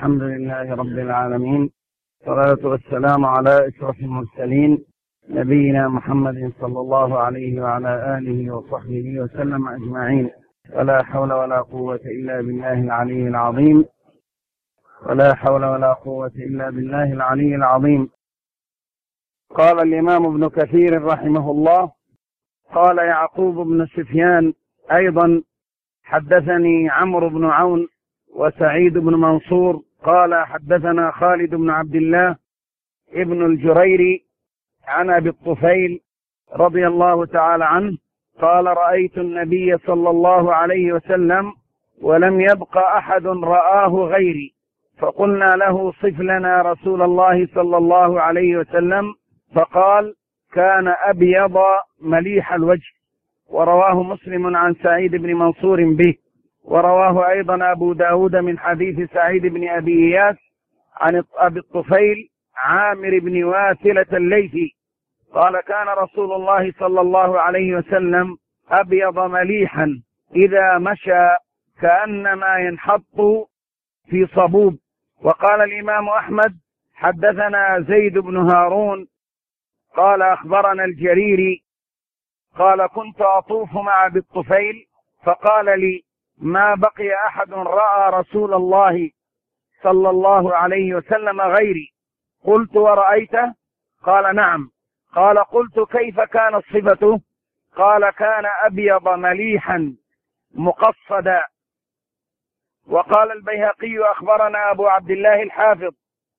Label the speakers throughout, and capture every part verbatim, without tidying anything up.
Speaker 1: الحمد لله رب العالمين، والصلاة والسلام على أشرف المرسلين نبينا محمد صلى الله عليه وعلى آله وصحبه وسلم أجمعين. ولا حول ولا قوة إلا بالله العلي العظيم ولا حول ولا قوة إلا بالله العلي العظيم. قال الإمام ابن كثير رحمه الله: قال يعقوب بن سفيان أيضا: حدثني عمرو بن عون وسعيد بن منصور قال حدثنا خالد بن عبد الله ابن الجريري عن أبي الطفيل رضي الله تعالى عنه قال: رأيت النبي صلى الله عليه وسلم ولم يبق أحد رآه غيري، فقلنا له: صف لنا رسول الله صلى الله عليه وسلم، فقال: كان أبيض مليح الوجه. ورواه مسلم عن سعيد بن منصور به، ورواه أيضا أبو داود من حديث سعيد بن أبي إياس عن أبي الطفيل عامر بن واثلة الليثي قال: كان رسول الله صلى الله عليه وسلم أبيض مليحا إذا مشى كأنما ينحط في صبوب. وقال الإمام أحمد: حدثنا زيد بن هارون قال أخبرنا الجريري قال: كنت أطوف مع أبي الطفيل فقال لي: ما بقي أحد رأى رسول الله صلى الله عليه وسلم غيري. قلت: ورأيته؟ قال: نعم. قال: قلت: كيف كانت صفته؟ قال: كان أبيض مليحا مقصدا. وقال البيهقي: أخبرنا أبو عبد الله الحافظ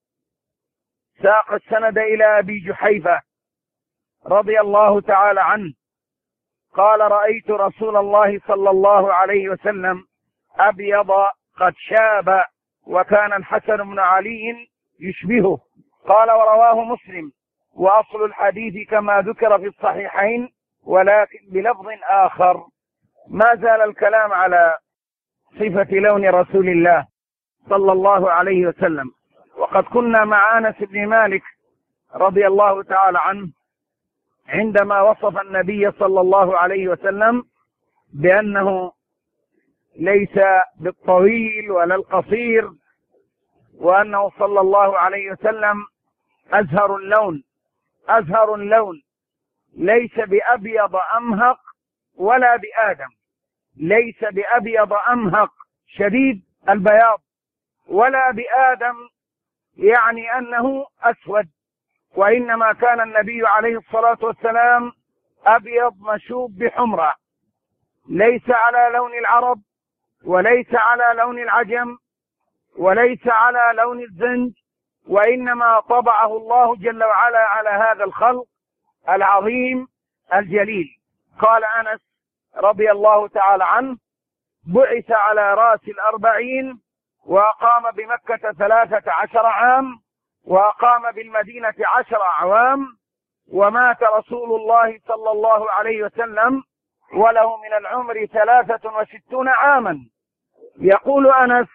Speaker 1: ساق السند إلى أبي جحيفة رضي الله تعالى عنه قال: رأيت رسول الله صلى الله عليه وسلم أبيض قد شاب، وكان الحسن بن علي يشبهه. قال: ورواه مسلم، وأصل الحديث كما ذكر في الصحيحين ولكن بلفظ آخر. ما زال الكلام على صفة لون رسول الله صلى الله عليه وسلم، وقد كنا مع أنس بن مالك رضي الله تعالى عنه عندما وصف النبي صلى الله عليه وسلم بأنه ليس بالطويل ولا القصير، وأنه صلى الله عليه وسلم أزهر اللون أزهر اللون ليس بأبيض أمهق ولا بآدم، ليس بأبيض أمهق شديد البياض ولا بآدم يعني أنه أسود، وإنما كان النبي عليه الصلاة والسلام أبيض مشوب بحمرة، ليس على لون العرب وليس على لون العجم وليس على لون الزنج، وإنما طبعه الله جل وعلا على هذا الخلق العظيم الجليل. قال أنس رضي الله تعالى عنه: بعث على رأس الأربعين، وأقام بمكة ثلاثة عشر عام، وأقام بالمدينة عشر أعوام، ومات رسول الله صلى الله عليه وسلم وله من العمر ثلاثة وستون عاما. يقول أنس: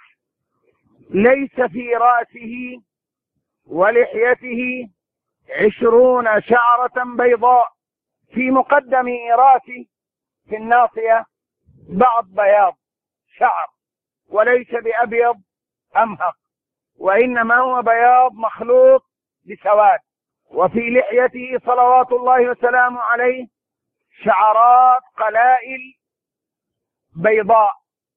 Speaker 1: ليس في رأسه ولحيته عشرون شعرة بيضاء، في مقدم رأسه في الناصية بعض بياض شعر، وليس بأبيض أمهق، وإنما هو بياض مخلوط بسواد. وفي لحيته صلوات الله وسلامه عليه شعرات قلائل بيضاء.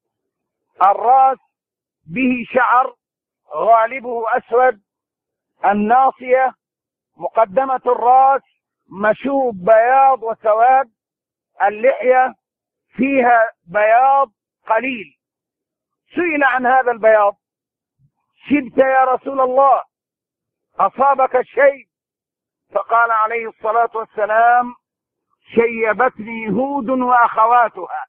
Speaker 1: الرأس به شعر غالبه أسود، الناصية مقدمة الرأس مشوب بياض وسواد، اللحية فيها بياض قليل. سئل عن هذا البياض: شبت يا رسول الله؟ أصابك الشيب؟ فقال عليه الصلاة والسلام: شيبتني هود وأخواتها.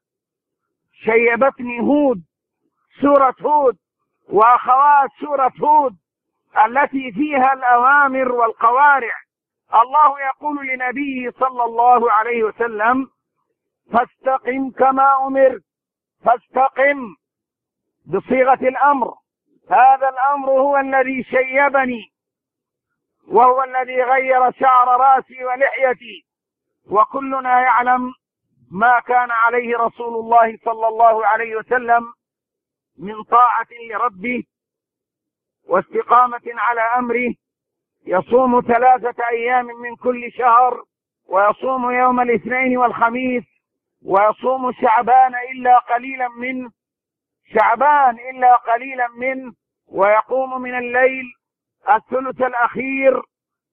Speaker 1: شيبتني هود، سورة هود، وأخوات سورة هود التي فيها الأوامر والقوارع. الله يقول لنبيه صلى الله عليه وسلم: فاستقم كما أمرت. فاستقم بصيغة الأمر، هذا الأمر هو الذي شيبني، وهو الذي غير شعر رأسي ولحيتي. وكلنا يعلم ما كان عليه رسول الله صلى الله عليه وسلم من طاعة لربه واستقامة على أمره، يصوم ثلاثة أيام من كل شهر، ويصوم يوم الاثنين والخميس، ويصوم شعبان إلا قليلا منه شعبان إلا قليلا منه ويقوم من الليل الثلث الأخير،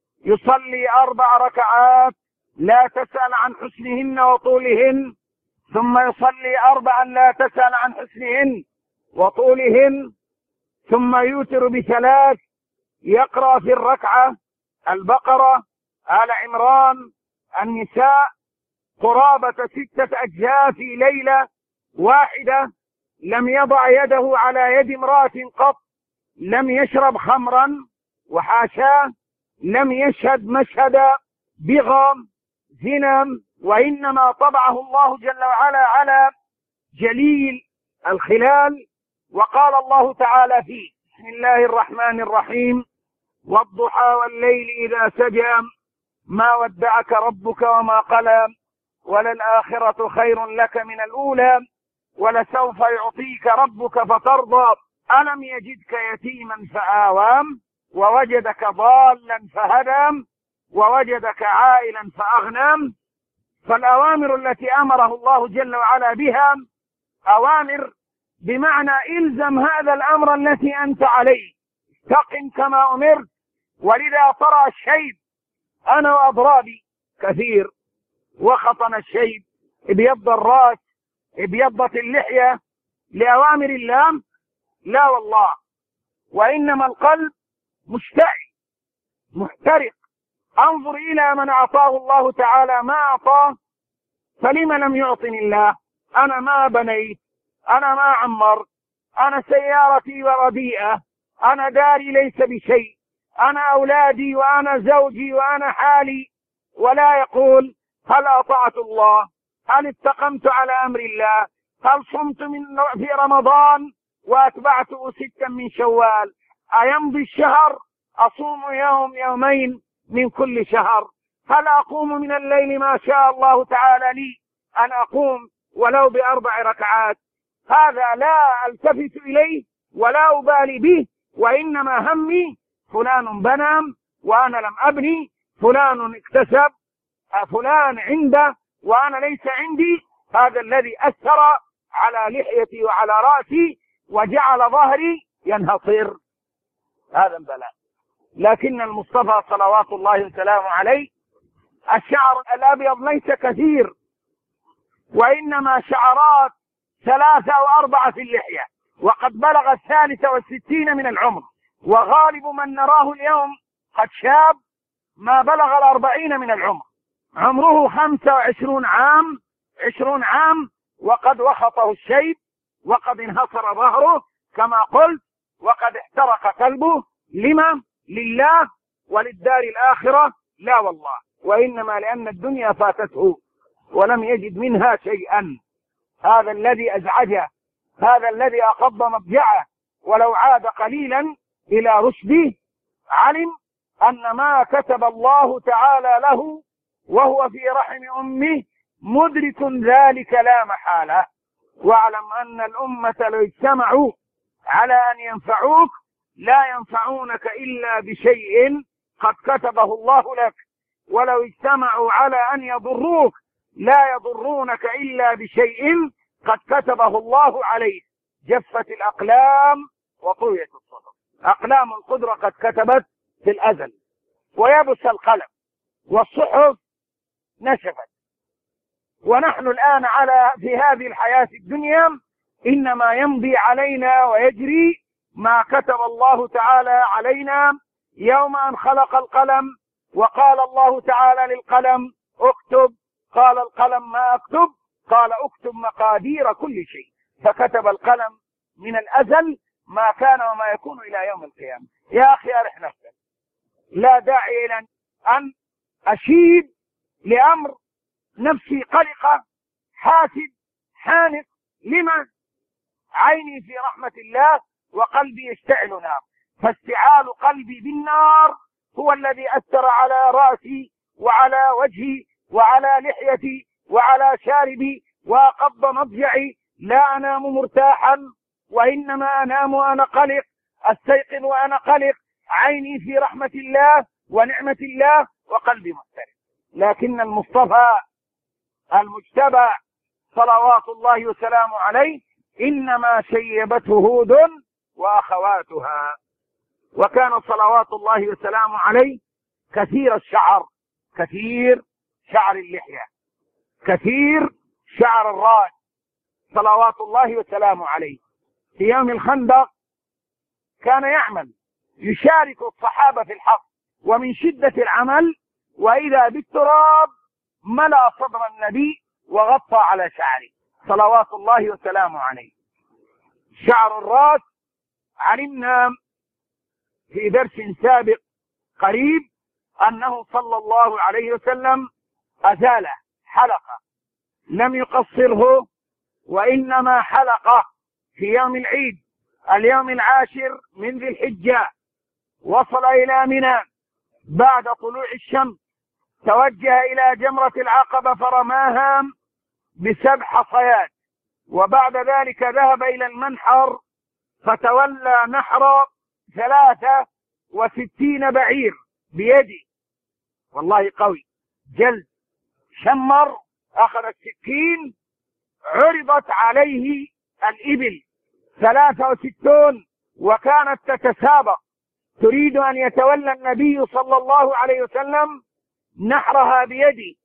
Speaker 1: يصلي أربع ركعات لا تسأل عن حسنهن وطولهن، ثم يصلي أربعا لا تسأل عن حسنهن وطولهن، ثم يوتر بثلاث، يقرأ في الركعة البقرة، آل عمران، النساء، قرابة ستة أجزاء في ليلة واحدة. لم يضع يده على يد امرأة قط، لم يشرب خمرا وحاشاه، لم يشهد مشهد بغى زنا، وإنما طبعه الله جل وعلا على جليل الخلال. وقال الله تعالى فيه: بسم الله الرحمن الرحيم: والضحى والليل إذا سجى ما ودعك ربك وما قلى وللآخرة خير لك من الأولى ولسوف يعطيك ربك فترضى ألم يجدك يتيما فآوى ووجدك ضالا فهدى ووجدك عائلا فأغنى. فالأوامر التي أمره الله جل وعلا بها أوامر بمعنى إلزم هذا الأمر التي أنت عليه، استقم كما أمرت. ولذا ترى الشيب، أنا وأضرابي كثير، وخطن الشيب، ابيض الرأس، ابيضت اللحية لأوامر الله؟ لا والله، وإنما القلب مشتعل محترق. انظر إلى من أعطاه الله تعالى ما أعطاه، فلما لم يعطني الله؟ أنا ما بنيت، أنا ما عمرت، أنا سيارتي ورديئة، أنا داري ليس بشيء، أنا أولادي وأنا زوجي وأنا حالي. ولا يقول: هل أطعت الله؟ هل استقمت على أمر الله؟ هل صمت من في رمضان وأتبعته ستا من شوال؟ أيمضي الشهر أصوم يوم يومين من كل شهر؟ هل أقوم من الليل ما شاء الله تعالى لي أن أقوم ولو بأربع ركعات؟ هذا لا ألتفت إليه ولا أبالي به، وإنما همي فلان بنى وأنا لم أبني، فلان اكتسب، فلان عنده وأنا ليس عندي. هذا الذي أثر على لحيتي وعلى رأسي وجعل ظهري ينهصر. هذا البلاء. لكن المصطفى صلوات الله وسلامه عليه الشعر الأبيض ليس كثير، وإنما شعرات ثلاثة أو أربعة في اللحية، وقد بلغ الثالثة والستين من العمر، وغالب من نراه اليوم قد شاب ما بلغ الأربعين من العمر، عمره خمسة وعشرون عام عشرون عام وقد وخطه الشيب، وقد انهصر ظهره كما قلت، وقد احترق قلبه. لما؟ لله وللدار الآخرة؟ لا والله، وإنما لأن الدنيا فاتته ولم يجد منها شيئا. هذا الذي أزعجه، هذا الذي أقض مضجعه، ولو عاد قليلا إلى رشده علم أن ما كتب الله تعالى له وهو في رحم أمه مدرك ذلك لا محالة. واعلم أن الأمة لو اجتمعوا على أن ينفعوك لا ينفعونك إلا بشيء قد كتبه الله لك، ولو اجتمعوا على أن يضروك لا يضرونك إلا بشيء قد كتبه الله عليك. جفت الأقلام وطويت الصدر. أقلام القدرة قد كتبت في الأزل، ويبس القلم، والصحف نشفت. ونحن الآن على في هذه الحياة الدنيا إنما يمضي علينا ويجري ما كتب الله تعالى علينا يوم أن خلق القلم. وقال الله تعالى للقلم: اكتب. قال القلم: ما أكتب؟ قال: اكتب مقادير كل شيء. فكتب القلم من الأزل ما كان وما يكون إلى يوم القيامة. يا أخي أرح نفسك، لا داعي إلى أن أشيب لأمر نفسي قلقة، حاسد، حانق. لما؟ عيني في رحمة الله وقلبي يشتعل نار، فاشتعال قلبي بالنار هو الذي أثر على رأسي وعلى وجهي وعلى لحيتي وعلى شاربي وقض مضجعي. لا أنام مرتاحا، وإنما أنام وأنا قلق. استيقظ وأنا قلق، عيني في رحمة الله ونعمة الله وقلبي مختلف. لكن المصطفى المجتبى صلوات الله وسلامه عليه إنما شيبته هود وأخواتها، وكان صلوات الله وسلامه عليه كثير الشعر، كثير شعر اللحية، كثير شعر الراس، صلوات الله وسلامه عليه. في يوم الخندق كان يعمل يشارك الصحابة في الحق، ومن شدة العمل وإذا بالتراب ملأ صدر النبي وغطى على شعره صلوات الله وسلامه عليه. شعر الراس علمنا في درس سابق قريب أنه صلى الله عليه وسلم أزال حلقة، لم يقصره، وإنما حلقة في يوم العيد اليوم العاشر من ذي الحجة. وصل إلى منى بعد طلوع الشمس، توجه إلى جمرة العقبة فرماها بسبع حصيات، وبعد ذلك ذهب إلى المنحر فتولى نحر ثلاثة وستين بعير بيدي، والله قوي، جلد شمر، أخذ السكين، عرضت عليه الإبل ثلاثة وستون وكانت تتسابق، تريد أن يتولى النبي صلى الله عليه وسلم نحرها بيدي،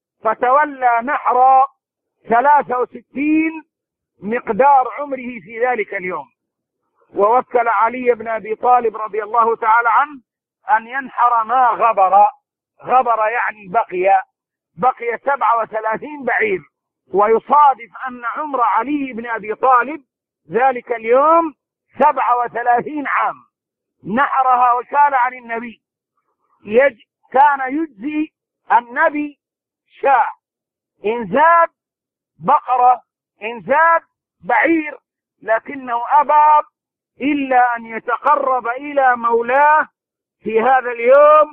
Speaker 1: فتولى نحر ثلاثة وستين مقدار عمره في ذلك اليوم، ووكل علي بن أبي طالب رضي الله تعالى عنه أن ينحر ما غبر، غبر يعني بقي بقي سبعة وثلاثين بعير، ويصادف أن عمر علي بن أبي طالب ذلك اليوم سبعة وثلاثين عام. نحرها وكان عن النبي، يج... كان يجزي النبي شاة، إن زاد بقرة، إن زاد بعير، لكنه أبى إلا أن يتقرب إلى مولاه في هذا اليوم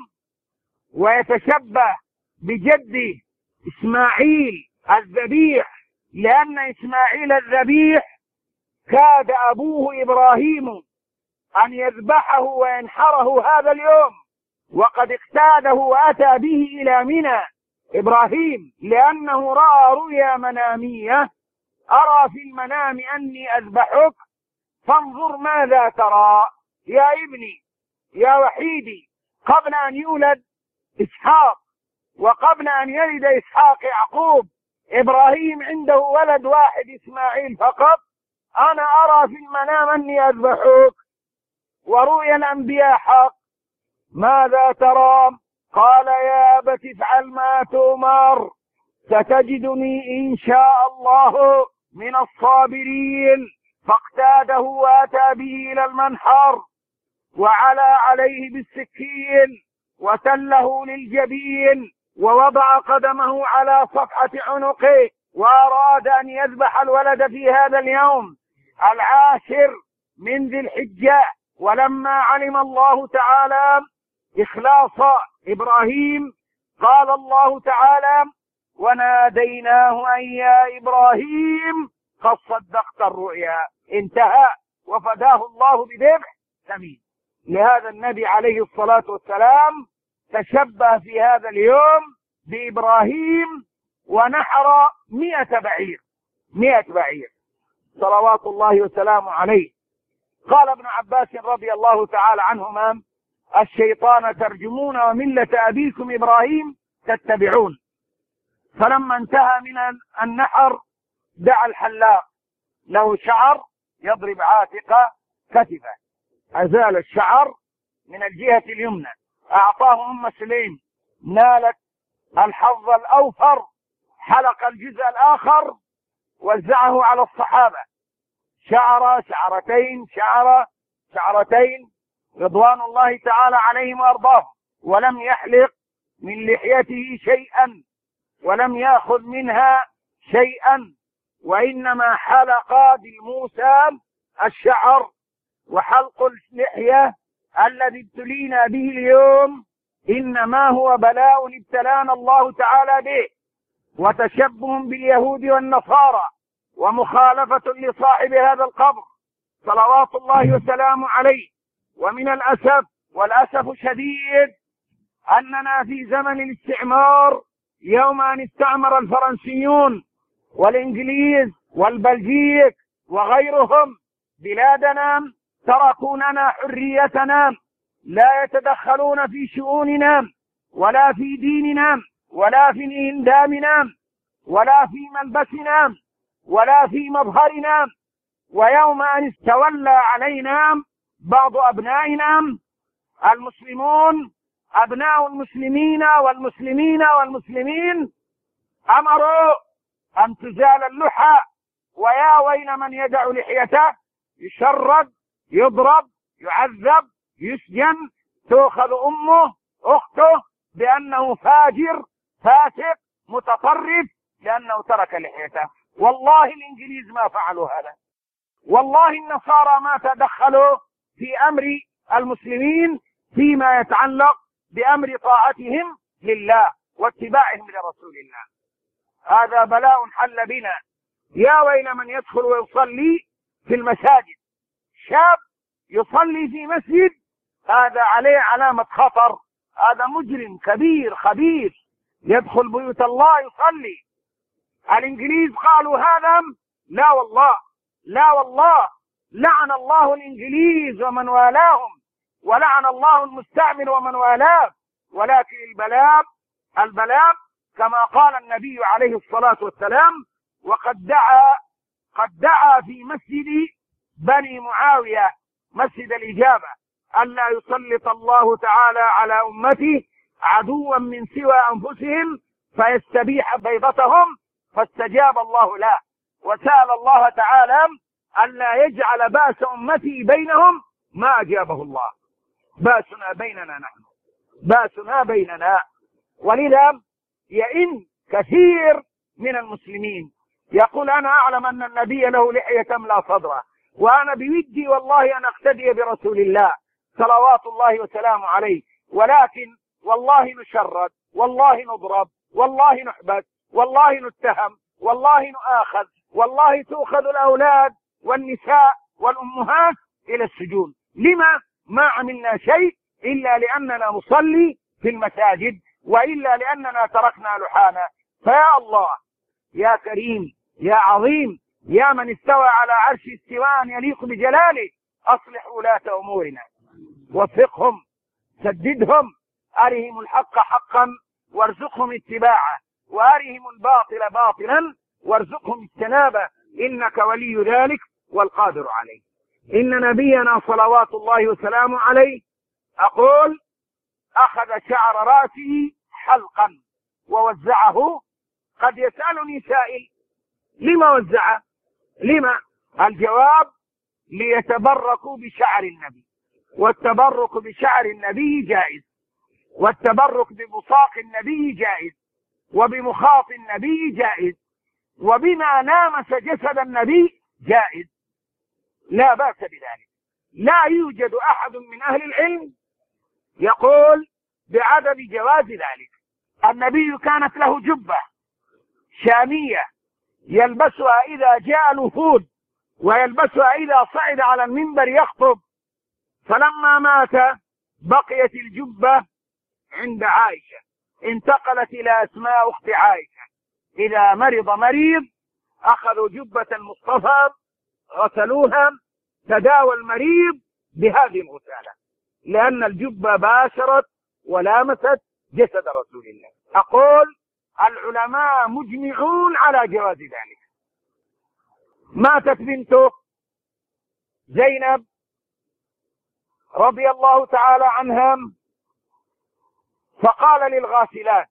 Speaker 1: ويتشبه بجده إسماعيل الذبيح، لأن إسماعيل الذبيح كاد أبوه إبراهيم أن يذبحه وينحره هذا اليوم، وقد اقتاده وأتى به إلى منى إبراهيم لأنه رأى رؤيا منامية: أرى في المنام أني أذبحك فانظر ماذا ترى يا ابني يا وحيدي. قبل أن يولد إسحاق وقبل أن يلد إسحاق يعقوب، إبراهيم عنده ولد واحد إسماعيل فقط. أنا أرى في المنام أني أذبحك ورؤيا الأنبياء حق، ماذا ترى؟ قال: يا أبت افعل ما تؤمر، ستجدني إن شاء الله من الصابرين. فاقتاده وأتى به إلى المنحر وعلى عليه بالسكين وتله للجبين ووضع قدمه على صفحة عنقه، وأراد أن يذبح الولد في هذا اليوم العاشر من ذي الحجة. ولما علم الله تعالى إخلاص إبراهيم قال الله تعالى: وناديناه أن يا إبراهيم قد صدقت الرؤيا. انتهى، وفداه الله بذبح سمين. لهذا النبي عليه الصلاة والسلام تشبه في هذا اليوم بإبراهيم ونحر مئة بعير، مئة بعير صلوات الله وسلامه عليه. قال ابن عباس رضي الله تعالى عنهما: الشيطان ترجمون وملة أبيكم إبراهيم تتبعون. فلما انتهى من النحر دعا الحلاق له شعر يضرب عاتق كتفه، أزال الشعر من الجهة اليمنى، أعطاه أم سليم، نالت الحظ الأوفر، حلق الجزء الآخر وزعه على الصحابة، شعر شعرتين شعر شعرتين رضوان الله تعالى عليهم وأرضاهم، ولم يحلق من لحيته شيئا ولم يأخذ منها شيئا، وإنما حلق بالموسى الشعر. وحلق اللحية الذي ابتلينا به اليوم إنما هو بلاء ابتلانا الله تعالى به، وتشبه باليهود والنصارى، ومخالفة لصاحب هذا القبر صلوات الله وسلامه عليه. ومن الأسف والأسف شديد أننا في زمن الاستعمار، يوم أن استعمر الفرنسيون والإنجليز والبلجيك وغيرهم بلادنا، تركوا لنا حريتنا، لا يتدخلون في شؤوننا ولا في ديننا ولا في إندامنا ولا في ملبسنا ولا في مظهرنا. ويوم أن استولى علينا بعض أبنائنا المسلمون، أبناء المسلمين والمسلمين والمسلمين، أمروا أن تزال اللحى، ويا ويل من يدع لحيته، يشرد، يضرب، يعذب، يسجن، تؤخذ أمه أخته بأنه فاجر فاسق متطرف لأنه ترك لحيته. والله الإنجليز ما فعلوا هذا، والله النصارى ما تدخلوا في أمر المسلمين فيما يتعلق بأمر طاعتهم لله واتباعهم لرسول الله. هذا بلاء حل بنا. يا ويل من يدخل ويصلي في المساجد، شاب يصلي في مسجد، هذا عليه علامة خطر، هذا مجرم كبير خبيث يدخل بيوت الله يصلي. الإنجليز قالوا هذا؟ لا والله، لا والله، لعن الله الإنجليز ومن والاهم، ولعن الله المستعمر ومن والاه. ولكن البلاء البلاء كما قال النبي عليه الصلاة والسلام، وقد دعا قد دعا في مسجد بني معاوية مسجد الإجابة ألا يسلط الله تعالى على أمته عدوا من سوى أنفسهم فيستبيح بيضتهم، فاستجاب الله له، وسأل الله تعالى ألا يجعل بأس أمتي بينهم ما أجابه الله. بأسنا بيننا نحن، بأسنا بيننا. ولذا يئن كثير من المسلمين يقول أنا أعلم أن النبي له لحية تملأ صدره، وأنا بودي والله أن أقتدي برسول الله صلوات الله وسلامه عليه، ولكن والله نشرد، والله نضرب، والله نحبس، والله نتهم، والله نؤاخذ، والله تؤخذ الأولاد والنساء والأمهات إلى السجون. لما؟ ما عملنا شيء إلا لأننا نصلي في المساجد، وإلا لأننا تركنا لحانا. فيا الله يا كريم يا عظيم يا من استوى على عرش استواء يليق بجلاله، أصلح ولاة أمورنا، وفقهم، سددهم، أرهم الحق حقا وارزقهم اتباعه، وأرهم الباطل باطلا وارزقهم اجتنابه، إنك ولي ذلك والقادر عليه. إن نبينا صلوات الله وسلامه عليه أقول أخذ شعر رأسه حلقا ووزعه. قد يسألني سائل لما وزعه؟ لما؟ الجواب ليتبركوا بشعر النبي، والتبرك بشعر النبي جائز، والتبرك ببصاق النبي جائز، وبمخاط النبي جائز، وبما لامس جسد النبي جائز، لا بأس بذلك. لا يوجد أحد من أهل العلم يقول بعدم جواز ذلك. النبي كانت له جبة شامية يلبسها إذا جاء الوفود، ويلبسها إذا صعد على المنبر يخطب. فلما مات بقيت الجبة عند عائشة، انتقلت إلى أسماء أخت عائشة. إذا مرض مريض أخذوا جبة المصطفى غسلوها، تداوى المريض بهذه الغسالة، لأن الجبة باشرت ولامست جسد رسول الله. أقول العلماء مجمعون على جواز ذلك. ماتت بنته زينب رضي الله تعالى عنها، فقال للغاسلات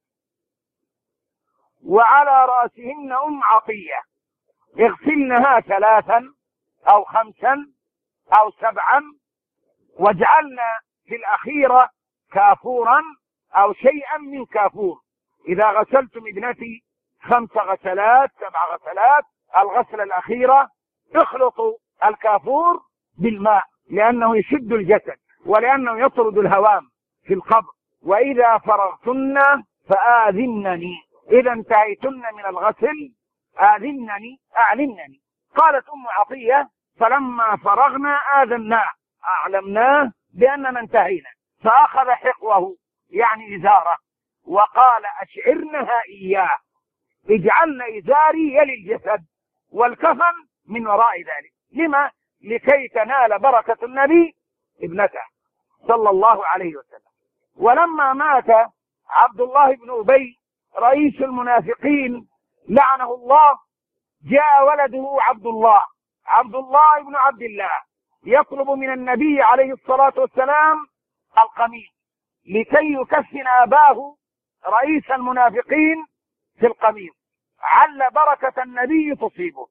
Speaker 1: وعلى رأسهن أم عطية اغسلنها ثلاثا أو خمسا أو سبعا، واجعلنا في الأخيرة كافورا أو شيئا من كافور. إذا غسلتم ابنتي خمس غسلات سبع غسلات، الغسلة الأخيرة اخلطوا الكافور بالماء، لأنه يشد الجسد ولأنه يطرد الهوام في القبر. وإذا فرغتن فآذنني، إذا انتهيتن من الغسل آذنني أعلمنني. قالت أم عطية فلما فرغنا آذناه، أعلمناه بأننا انتهينا، فأخذ حقوه يعني إزاره وقال أشعرنها إياه، اجعلنا إزاري يلي الجسد والكفن من وراء ذلك. لما؟ لكي تنال بركة النبي ابنته صلى الله عليه وسلم. ولما مات عبد الله بن أبي رئيس المنافقين لعنه الله، جاء ولده عبد الله عبد الله بن عبد الله يطلب من النبي عليه الصلاة والسلام القميص لكي يكفن أباه رئيس المنافقين في القميص، عل بركة النبي تصيبه.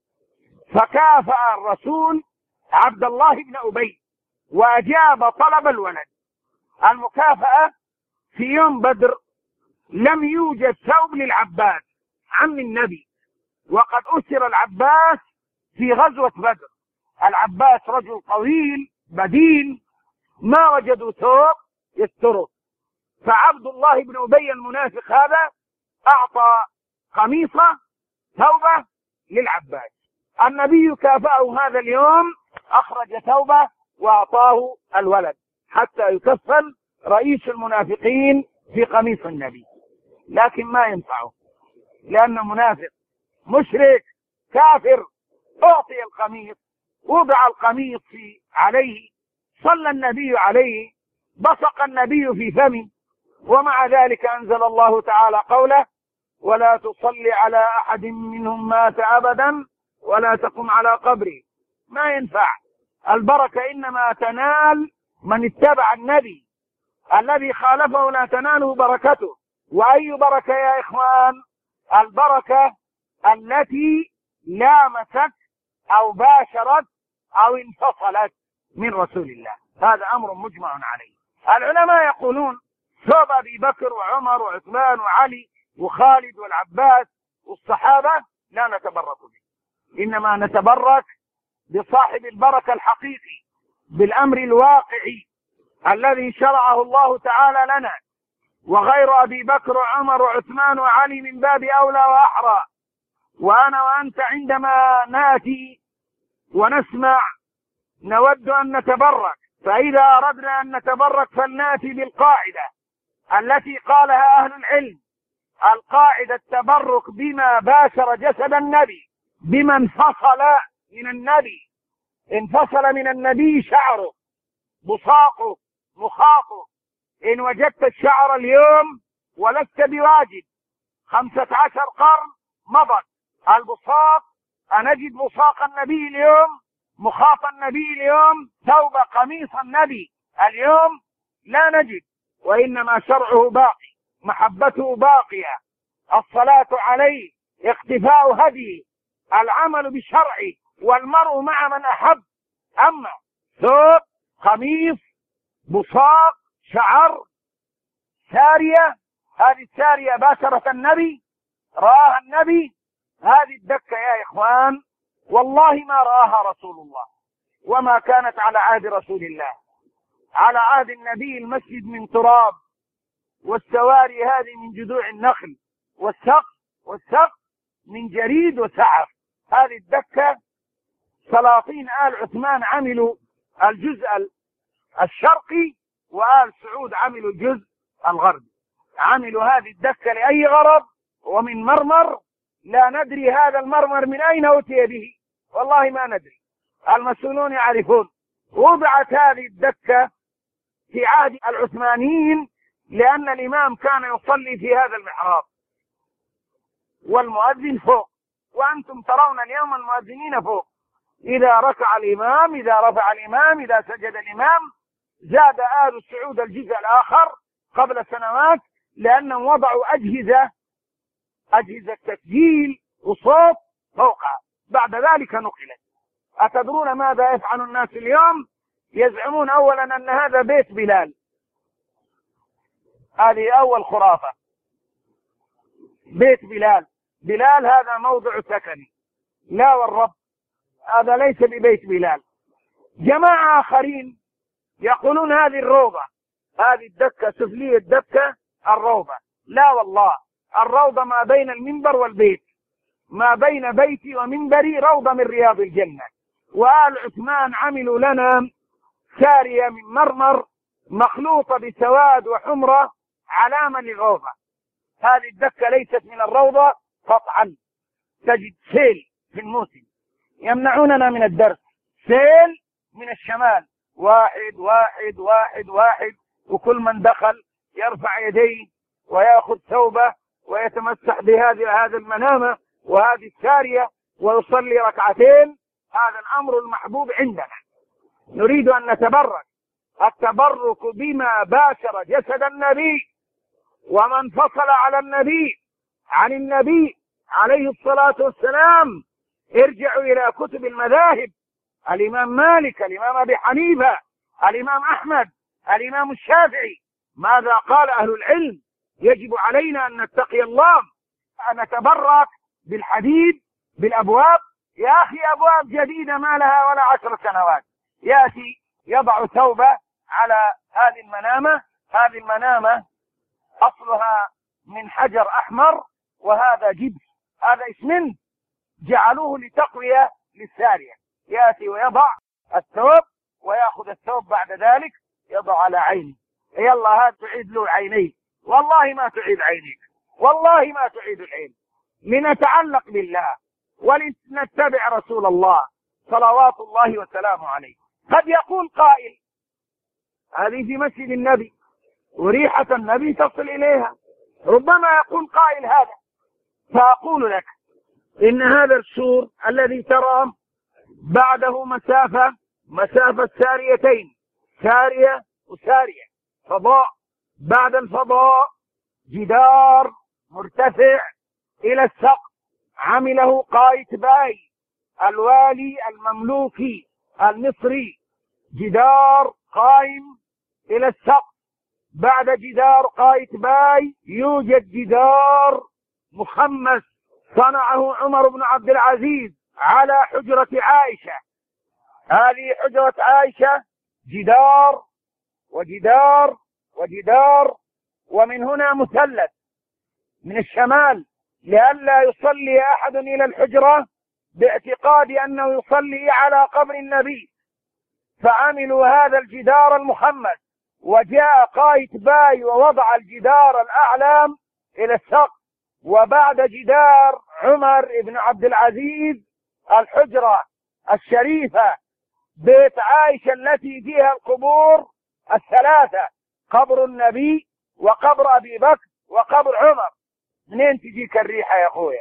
Speaker 1: فكافأ الرسول عبد الله بن أبي وأجاب طلب الولد. المكافأة في يوم بدر لم يوجد ثوب للعباس عم النبي، وقد أسر العباس في غزوة بدر. العباس رجل طويل بدين، ما وجدوا ثوب يستره، فعبد الله بن أبي المنافق هذا أعطى قميصه ثوبه للعباس. النبي كافأه هذا اليوم، أخرج ثوبه وأعطاه الولد حتى يكفن رئيس المنافقين في قميص النبي، لكن ما ينفعه لأنه منافق مشرك كافر. أعطي القميص، وضع القميص في عليه، صلى النبي عليه، بصق النبي في فمه، ومع ذلك أنزل الله تعالى قوله ولا تصلي على أحد منهم مات أبدا ولا تقم على قبره. ما ينفع. البركة إنما تنال من اتبع النبي، الذي خالفه لا تناله بركته. وأي بركة يا إخوان؟ البركة التي لامست أو باشرت أو انفصلت من رسول الله، هذا أمر مجمع عليه. العلماء يقولون ثوب أبي بكر وعمر وعثمان وعلي وخالد والعباس والصحابة لا نتبرك به، إنما نتبرك بصاحب البركة الحقيقي، بالأمر الواقعي الذي شرعه الله تعالى لنا. وغير أبي بكر وعمر وعثمان وعلي من باب أولى وأحرى. وأنا وأنت عندما نأتي ونسمع نود أن نتبرك، فإذا أردنا أن نتبرك فلنأتي بالقاعدة التي قالها أهل العلم. القاعدة التبرك بما باشر جسد النبي، بما انفصل من النبي. انفصل من النبي شعره، بصاقه، مخاطه. إن وجدت الشعر اليوم ولست بواجد، خمسة عشر قرن مضت. البصاق، أنجد بصاق النبي اليوم، مخاط النبي اليوم، ثوب قميص النبي اليوم لا نجد. وإنما شرعه باقي، محبته باقية، الصلاة عليه، اقتفاء هديه، العمل بشرعه، والمرء مع من أحب. أما ثوب، قميص، بصاق، شعر، سارية، هذه السارية باشرة النبي، رآها النبي. هذه الدكة يا إخوان والله ما رآها رسول الله، وما كانت على عهد رسول الله. على عهد النبي المسجد من تراب، والسواري هذه من جذوع النخل، والسقف والسقف من جريد وسعف. هذه الدكة سلاطين آل عثمان عملوا الجزء الشرقي، وآل سعود عملوا الجزء الغربي. عملوا هذه الدكة لأي غرض؟ ومن مرمر لا ندري هذا المرمر من أين أتي به، والله ما ندري، المسؤولون يعرفون. وضعت هذه الدكة في عهد العثمانيين لأن الإمام كان يصلي في هذا المحراب والمؤذن فوق، وأنتم ترون اليوم المؤذنين فوق. إذا ركع الإمام، إذا رفع الإمام، إذا سجد الإمام. زاد آل سعود الجزء الآخر قبل سنوات لأنهم وضعوا أجهزة أجهزة تسجيل وصوت فوقها، بعد ذلك نقلت. أتدرون ماذا يفعل الناس اليوم؟ يزعمون أولا أن هذا بيت بلال، هذه أول خرافة. بيت بلال، بلال هذا موضع سكني، لا والرب، هذا ليس ببيت بلال. جماعة آخرين يقولون هذه الروضة، هذه الدكة سفلية الدكة الروضة. لا والله، الروضة ما بين المنبر والبيت، ما بين بيتي ومنبري روضة من رياض الجنة. وآل عثمان عملوا لنا سارية من مرمر مخلوطة بسواد وحمرة علامة للروضة. هذه الدكة ليست من الروضة قطعا. تجد سيل في الموسم يمنعوننا من الدرس، سيل من الشمال، واحد واحد واحد واحد، وكل من دخل يرفع يديه ويأخذ ثوبه ويتمسح بهذه هذا المنامة وهذه السارية ويصلي ركعتين. هذا الأمر المحبوب عندنا. نريد أن نتبرك. التبرك بما باشر جسد النبي ومن فصل على النبي عن النبي عليه الصلاة والسلام. ارجعوا إلى كتب المذاهب، الإمام مالك، الإمام أبي حنيفة، الإمام أحمد، الإمام الشافعي، ماذا قال أهل العلم؟ يجب علينا أن نتقي الله، أن نتبرك بالحديد بالأبواب. يا أخي أبواب جديدة ما لها ولا عشر سنوات، يأتي يضع ثوبه على هذه المنامة. هذه المنامة أصلها من حجر أحمر وهذا جبس، هذا اسمنت جعلوه لتقوية للسارية. يأتي ويضع الثوب ويأخذ الثوب بعد ذلك يضع على عينه. يلا هذا تعيد له عينيك، والله ما تعيد عينيك، والله ما تعيد العين. لنتعلق بالله ولنتبع رسول الله صلوات الله وسلامه عليه. قد يقول قائل هذه في مسجد النبي وريحة النبي تصل إليها، ربما يقول قائل هذا، فأقول لك إن هذا السور الذي تراه بعده مسافة مسافة ساريتين، سارية وسارية، فضاء. بعد الفضاء جدار مرتفع إلى السقف عمله قايتباي الوالي المملوكي المصري، جدار قائم إلى السقف. بعد جدار قايتباي يوجد جدار مخمس صنعه عمر بن عبد العزيز على حجرة عائشة. هذه حجرة عائشة جدار وجدار وجدار، ومن هنا مثلث من الشمال لئلا يصلي أحد إلى الحجرة باعتقاد أنه يصلي على قبر النبي، فعملوا هذا الجدار المخمس. وجاء قايتباي ووضع الجدار الأعلى إلى السقف. وبعد جدار عمر بن عبد العزيز الحجرة الشريفة بيت عائشة التي فيها القبور الثلاثة، قبر النبي وقبر أبي بكر وقبر عمر. منين تجيك الريحة يا أخويا؟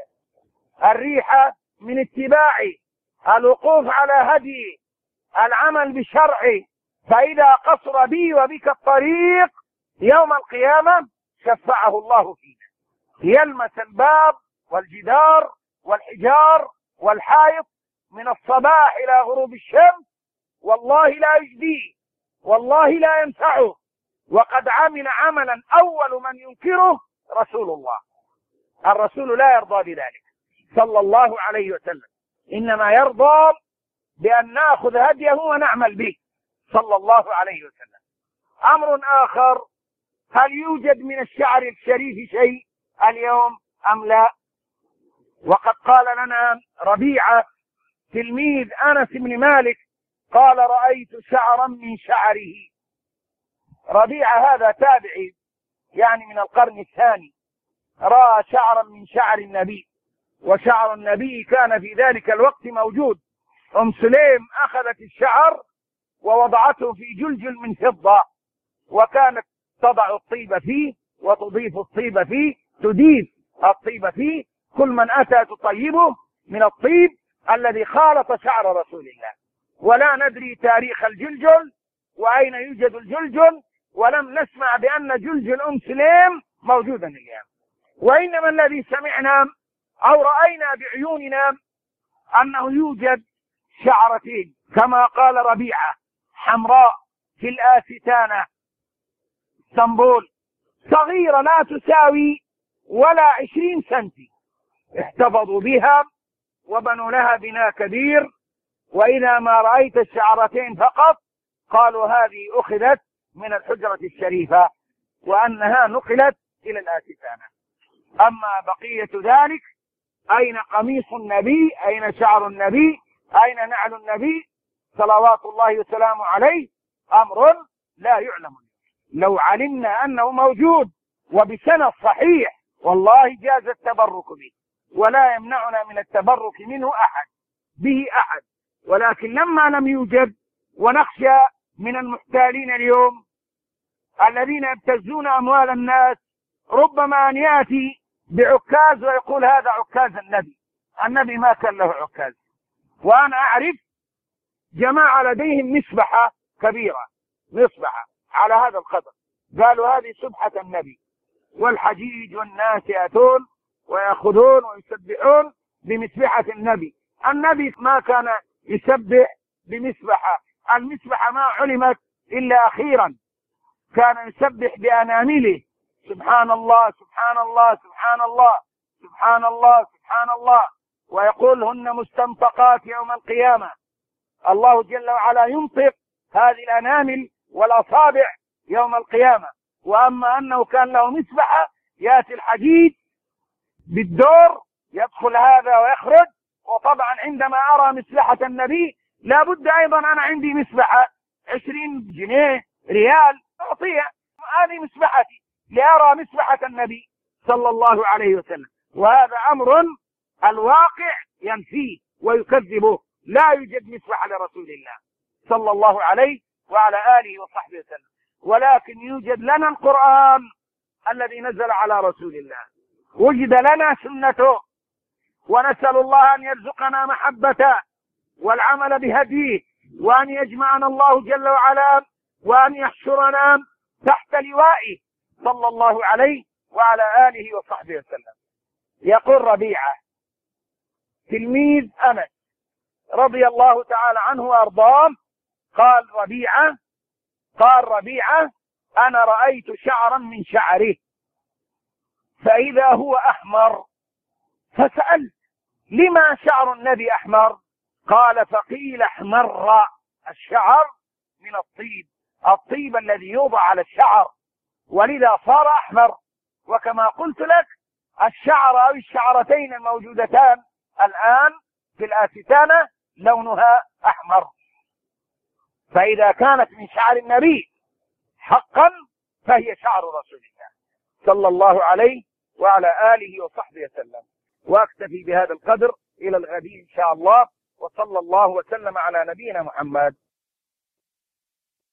Speaker 1: الريحة من اتباع الوقوف على هدي العمل بشرعي. فإذا قصر بي وبك الطريق يوم القيامة شفعه الله فينا. يلمس الباب والجدار والحجار والحائط من الصباح إلى غروب الشمس، والله لا يجديه، والله لا ينفعه. وقد عمل عملا أول من ينكره رسول الله. الرسول لا يرضى بذلك صلى الله عليه وسلم، إنما يرضى بأن نأخذ هديه ونعمل به صلى الله عليه وسلم. أمر آخر، هل يوجد من الشعر الشريف شيء اليوم أم لا؟ وقد قال لنا ربيعة تلميذ أنس بن مالك قال رأيت شعرا من شعره. ربيعة هذا تابعي يعني من القرن الثاني، رأى شعرا من شعر النبي، وشعر النبي كان في ذلك الوقت موجود. أم سليم أخذت الشعر ووضعته في جلجل من فضة، وكانت تضع الطيب فيه وتضيف الطيب فيه، تضيف الطيب فيه، كل من أتى تطيبه من الطيب الذي خالط شعر رسول الله. ولا ندري تاريخ الجلجل وأين يوجد الجلجل، ولم نسمع بأن جلجل أم سليم موجودا اليوم. وإنما الذي سمعنا أو رأينا بعيوننا أنه يوجد شعرتين كما قال ربيعة حمراء في الآستانة اسطنبول، صغيرة لا تساوي ولا عشرين سنتي، احتفظوا بها وبنوا لها بناء كبير. وإذا ما رأيت الشعرتين فقط قالوا هذه أخذت من الحجرة الشريفة وأنها نقلت إلى الآستانة. أما بقية ذلك، أين قميص النبي، أين شعر النبي، أين نعل النبي صلوات الله وسلامه عليه؟ أمر لا يعلم. لو علمنا أنه موجود وبسند صحيح والله جاز التبرك به، ولا يمنعنا من التبرك منه أحد به أحد، ولكن لما لم يوجد ونخشى من المحتالين اليوم الذين يبتزون أموال الناس، ربما أن يأتي بعكاز ويقول هذا عكاز النبي. النبي ما كان له عكاز. وأنا أعرف جماعة لديهم مسبحة كبيرة، مسبحة على هذا القدر، قالوا هذه سبحة النبي، والحجيج والناس يأتون ويأخذون ويسبحون بمسبحة النبي. النبي ما كان يسبح بمسبحة، المسبحة ما علمت إلا أخيرا، كان يسبح بأنامله، سبحان الله سبحان الله سبحان الله سبحان الله سبحان الله، ويقول هن مستنطقات يوم القيامة. الله جل وعلا ينطق هذه الأنامل والأصابع يوم القيامة. وأما أنه كان له مسبحة، يأتي الحديد بالدور يدخل هذا ويخرج. وطبعا عندما أرى مسبحة النبي لابد أيضا أنا عندي مسبحة عشرين جنيه ريال أعطيها، هذه مسبحتي لأرى مسبحة النبي صلى الله عليه وسلم. وهذا أمر الواقع ينفيه ويكذبه، لا يوجد مسبحة لرسول الله صلى الله عليه وعلى آله وصحبه وسلم، ولكن يوجد لنا القرآن الذي نزل على رسول الله، وجد لنا سنته، ونسأل الله أن يرزقنا محبته والعمل بهديه، وأن يجمعنا الله جل وعلا وأن يحشرنا تحت لوائه صلى الله عليه وعلى آله وصحبه وسلم. يقول ربيعة تلميذ أنس رضي الله تعالى عنه وأرضاه، قال ربيعة قال ربيعة أنا رأيت شعرا من شعره فإذا هو أحمر، فسألت لما شعر النبي أحمر؟ قال فقيل احمر الشعر من الطيب، الطيب الذي يوضع على الشعر، ولذا صار أحمر. وكما قلت لك الشعر أو الشعرتين الموجودتان الآن في الآستانة لونها أحمر، فإذا كانت من شعر النبي حقا فهي شعر رسول الله صلى الله عليه وعلى آله وصحبه وسلم. وأكتفي بهذا القدر إلى الغد إن شاء الله، وصلى الله وسلم على نبينا محمد.